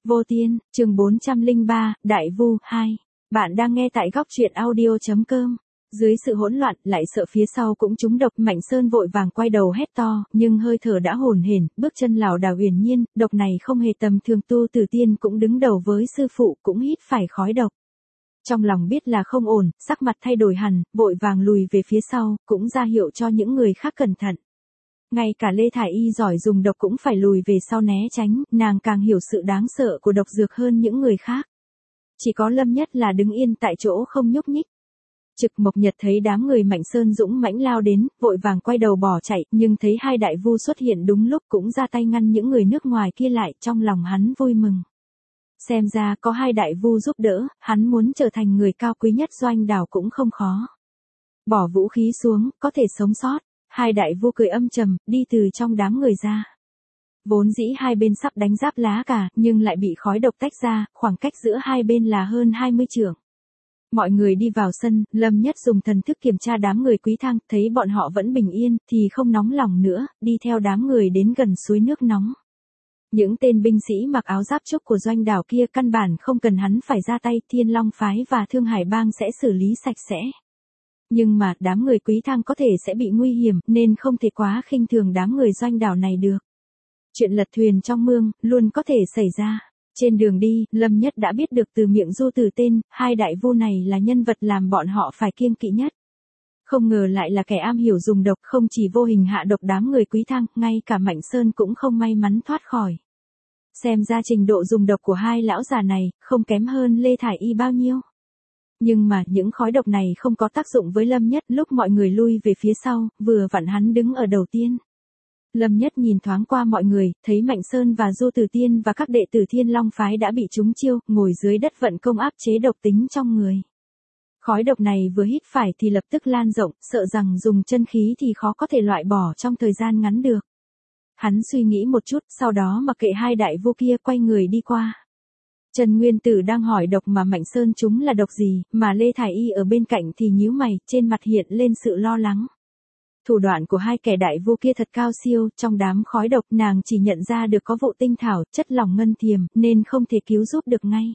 Vô Tiên, chương 403, Đại Vu 2. Bạn đang nghe tại góc truyện audio.com. Dưới sự hỗn loạn, lại sợ phía sau cũng trúng độc, Mạnh Sơn vội vàng quay đầu hét to, nhưng hơi thở đã hổn hển, bước chân lảo đảo uyển nhiên, độc này không hề tầm thường, tu tử tiên cũng đứng đầu với sư phụ, cũng hít phải khói độc. Trong lòng biết là không ổn, sắc mặt thay đổi hẳn, vội vàng lùi về phía sau, cũng ra hiệu cho những người khác cẩn thận. Ngay cả Lê Thải Y giỏi dùng độc cũng phải lùi về sau né tránh, nàng càng hiểu sự đáng sợ của độc dược hơn những người khác. Chỉ có Lâm Nhất là đứng yên tại chỗ không nhúc nhích. Trực Mộc Nhật thấy đám người Mạnh Sơn dũng mãnh lao đến, vội vàng quay đầu bỏ chạy, nhưng thấy hai đại vu xuất hiện đúng lúc cũng ra tay ngăn những người nước ngoài kia lại, trong lòng hắn vui mừng. Xem ra có hai đại vu giúp đỡ, hắn muốn trở thành người cao quý nhất Doanh Đảo cũng không khó. Bỏ vũ khí xuống, có thể sống sót. Hai đại vu cười âm trầm, đi từ trong đám người ra. Vốn dĩ hai bên sắp đánh giáp lá cả, nhưng lại bị khói độc tách ra, khoảng cách giữa hai bên là hơn 20 trượng. Mọi người đi vào sân, Lâm Nhất dùng thần thức kiểm tra đám người Quý Thang, thấy bọn họ vẫn bình yên, thì không nóng lòng nữa, đi theo đám người đến gần suối nước nóng. Những tên binh sĩ mặc áo giáp trúc của Doanh Đảo kia căn bản không cần hắn phải ra tay, Thiên Long Phái và Thương Hải Bang sẽ xử lý sạch sẽ. Nhưng mà, đám người Quý Thang có thể sẽ bị nguy hiểm, nên không thể quá khinh thường đám người Doanh Đảo này được. Chuyện lật thuyền trong mương, luôn có thể xảy ra. Trên đường đi, Lâm Nhất đã biết được từ miệng Du Tử tên, hai đại vu này là nhân vật làm bọn họ phải kiêng kỵ nhất. Không ngờ lại là kẻ am hiểu dùng độc, không chỉ vô hình hạ độc đám người Quý Thang, ngay cả Mạnh Sơn cũng không may mắn thoát khỏi. Xem ra trình độ dùng độc của hai lão già này, không kém hơn Lê Thải Y bao nhiêu. Nhưng mà những khói độc này không có tác dụng với Lâm Nhất, lúc mọi người lui về phía sau, vừa vặn hắn đứng ở đầu tiên. Lâm Nhất nhìn thoáng qua mọi người, thấy Mạnh Sơn và Du Tử Tiên và các đệ tử Thiên Long Phái đã bị trúng chiêu, ngồi dưới đất vận công áp chế độc tính trong người. Khói độc này vừa hít phải thì lập tức lan rộng, sợ rằng dùng chân khí thì khó có thể loại bỏ trong thời gian ngắn được. Hắn suy nghĩ một chút, sau đó mặc kệ hai đại vu kia quay người đi qua. Trần Nguyên Tử đang hỏi độc mà Mạnh Sơn chúng là độc gì, mà Lê Thải Y ở bên cạnh thì nhíu mày, trên mặt hiện lên sự lo lắng. Thủ đoạn của hai kẻ đại vu kia thật cao siêu, trong đám khói độc nàng chỉ nhận ra được có vụ tinh thảo, chất lỏng ngân thiềm, nên không thể cứu giúp được ngay.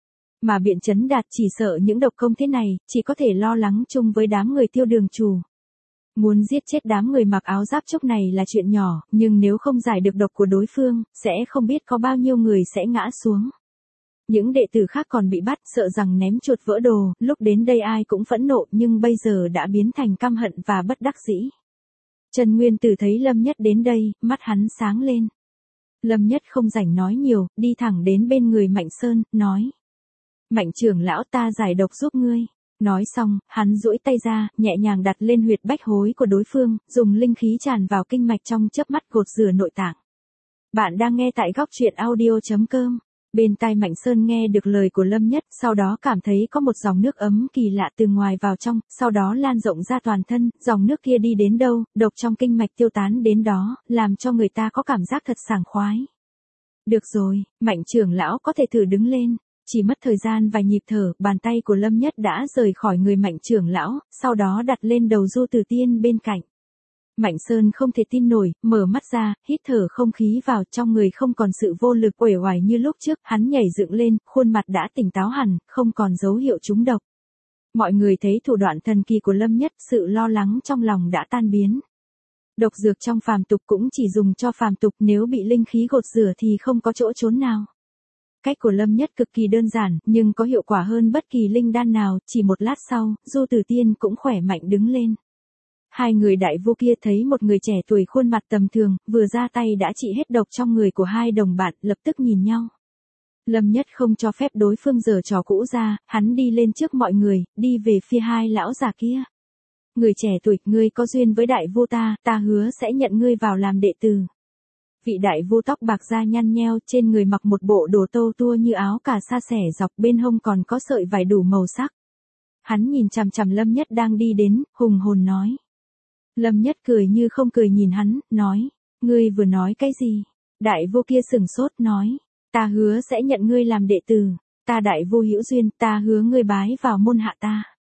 Mà Biện Chấn Đạt chỉ sợ những độc công thế này, chỉ có thể lo lắng chung với đám người Tiêu Đường Chủ. Muốn giết chết đám người mặc áo giáp trúc này là chuyện nhỏ, nhưng nếu không giải được độc của đối phương, sẽ không biết có bao nhiêu người sẽ ngã xuống. Những đệ tử khác còn bị bắt, sợ rằng ném chuột vỡ đồ, lúc đến đây ai cũng phẫn nộ, nhưng bây giờ đã biến thành căm hận và bất đắc dĩ. Trần Nguyên Tử thấy Lâm Nhất đến đây, mắt hắn sáng lên. Lâm Nhất không rảnh nói nhiều, đi thẳng đến bên người Mạnh Sơn, nói. Mạnh trưởng lão, ta giải độc giúp ngươi. Nói xong, hắn duỗi tay ra, nhẹ nhàng đặt lên huyệt bách hối của đối phương, dùng linh khí tràn vào kinh mạch trong chớp mắt gột rửa nội tạng. Bạn đang nghe tại góc truyện audio.com. Bên tai Mạnh Sơn nghe được lời của Lâm Nhất, sau đó cảm thấy có một dòng nước ấm kỳ lạ từ ngoài vào trong, sau đó lan rộng ra toàn thân, dòng nước kia đi đến đâu, độc trong kinh mạch tiêu tán đến đó, làm cho người ta có cảm giác thật sảng khoái. Được rồi, Mạnh trưởng lão có thể thử đứng lên. Chỉ mất thời gian vài nhịp thở, bàn tay của Lâm Nhất đã rời khỏi người Mạnh trưởng lão, sau đó đặt lên đầu Du Tử Tiên bên cạnh. Mạnh Sơn không thể tin nổi, mở mắt ra, hít thở không khí vào, trong người không còn sự vô lực uể oải như lúc trước, hắn nhảy dựng lên, khuôn mặt đã tỉnh táo hẳn, không còn dấu hiệu trúng độc. Mọi người thấy thủ đoạn thần kỳ của Lâm Nhất, sự lo lắng trong lòng đã tan biến. Độc dược trong phàm tục cũng chỉ dùng cho phàm tục, nếu bị linh khí gột rửa thì không có chỗ trốn nào. Cách của Lâm Nhất cực kỳ đơn giản, nhưng có hiệu quả hơn bất kỳ linh đan nào, chỉ một lát sau, Du Tử Tiên cũng khỏe mạnh đứng lên. Hai người đại vu kia thấy một người trẻ tuổi khuôn mặt tầm thường, vừa ra tay đã trị hết độc trong người của hai đồng bạn, lập tức nhìn nhau. Lâm Nhất không cho phép đối phương giở trò cũ ra, hắn đi lên trước mọi người, đi về phía hai lão già kia. Người trẻ tuổi, ngươi có duyên với đại vu ta, ta hứa sẽ nhận ngươi vào làm đệ tử. Vị đại vu tóc bạc da nhăn nheo, trên người mặc một bộ đồ tâu tua như áo cà sa xẻ dọc, bên hông còn có sợi vải đủ màu sắc. Hắn nhìn chằm chằm Lâm Nhất đang đi đến, hùng hồn nói. Lâm Nhất cười như không cười nhìn hắn, nói, ngươi vừa nói cái gì? Đại vu kia sửng sốt nói, ta hứa sẽ nhận ngươi làm đệ tử, ta đại vu hữu duyên, ta hứa ngươi bái vào môn hạ ta.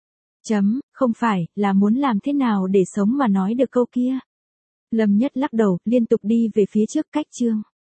Không phải, là muốn làm thế nào để sống mà nói được câu kia. Lâm Nhất lắc đầu, liên tục đi về phía trước cách chương.